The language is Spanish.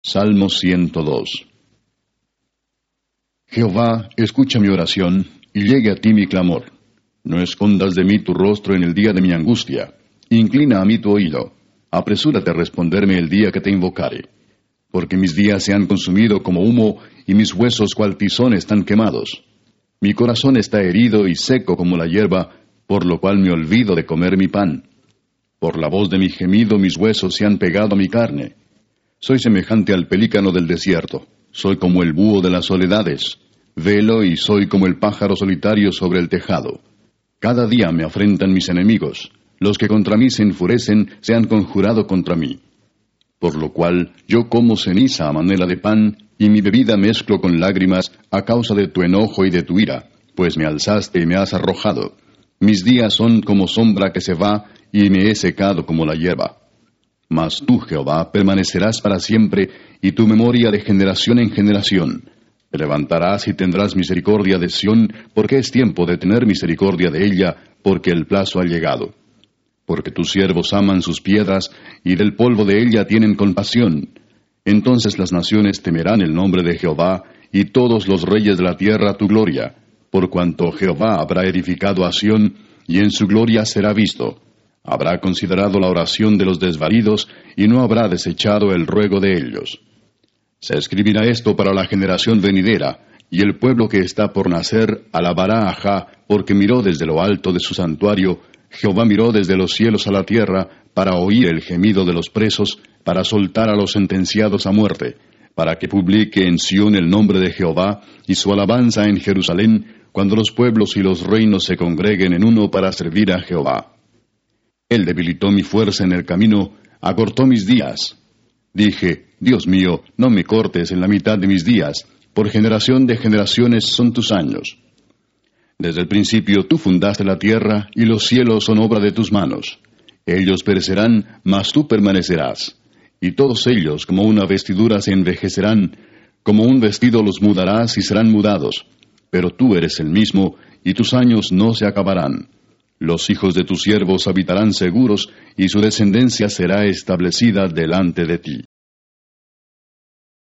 Salmo 102. Jehová, escucha mi oración, y llegue a ti mi clamor. No escondas de mí tu rostro en el día de mi angustia. Inclina a mí tu oído. Apresúrate a responderme el día que te invocare. Porque mis días se han consumido como humo, y mis huesos cual tizón están quemados. Mi corazón está herido y seco como la hierba, por lo cual me olvido de comer mi pan. Por la voz de mi gemido mis huesos se han pegado a mi carne. Soy semejante al pelícano del desierto. Soy como el búho de las soledades. Velo y soy como el pájaro solitario sobre el tejado. Cada día me afrentan mis enemigos. Los que contra mí se enfurecen se han conjurado contra mí. Por lo cual yo como ceniza a manera de pan, y mi bebida mezclo con lágrimas a causa de tu enojo y de tu ira, pues me alzaste y me has arrojado. Mis días son como sombra que se va, y me he secado como la hierba. Mas tú, Jehová, permanecerás para siempre, y tu memoria de generación en generación. Te levantarás y tendrás misericordia de Sión, porque es tiempo de tener misericordia de ella, porque el plazo ha llegado. Porque tus siervos aman sus piedras, y del polvo de ella tienen compasión. Entonces las naciones temerán el nombre de Jehová, y todos los reyes de la tierra tu gloria, por cuanto Jehová habrá edificado a Sión, y en su gloria será visto. Habrá considerado la oración de los desvalidos, y no habrá desechado el ruego de ellos. Se escribirá esto para la generación venidera, y el pueblo que está por nacer alabará a Jah, porque miró desde lo alto de su santuario, Jehová miró desde los cielos a la tierra, para oír el gemido de los presos, para soltar a los sentenciados a muerte, para que publique en Sión el nombre de Jehová, y su alabanza en Jerusalén, cuando los pueblos y los reinos se congreguen en uno para servir a Jehová. Él debilitó mi fuerza en el camino, acortó mis días. Dije, Dios mío, no me cortes en la mitad de mis días, por generación de generaciones son tus años. Desde el principio tú fundaste la tierra, y los cielos son obra de tus manos. Ellos perecerán, mas tú permanecerás. Y todos ellos como una vestidura se envejecerán, como un vestido los mudarás y serán mudados. Pero tú eres el mismo, y tus años no se acabarán. Los hijos de tus siervos habitarán seguros, y su descendencia será establecida delante de ti.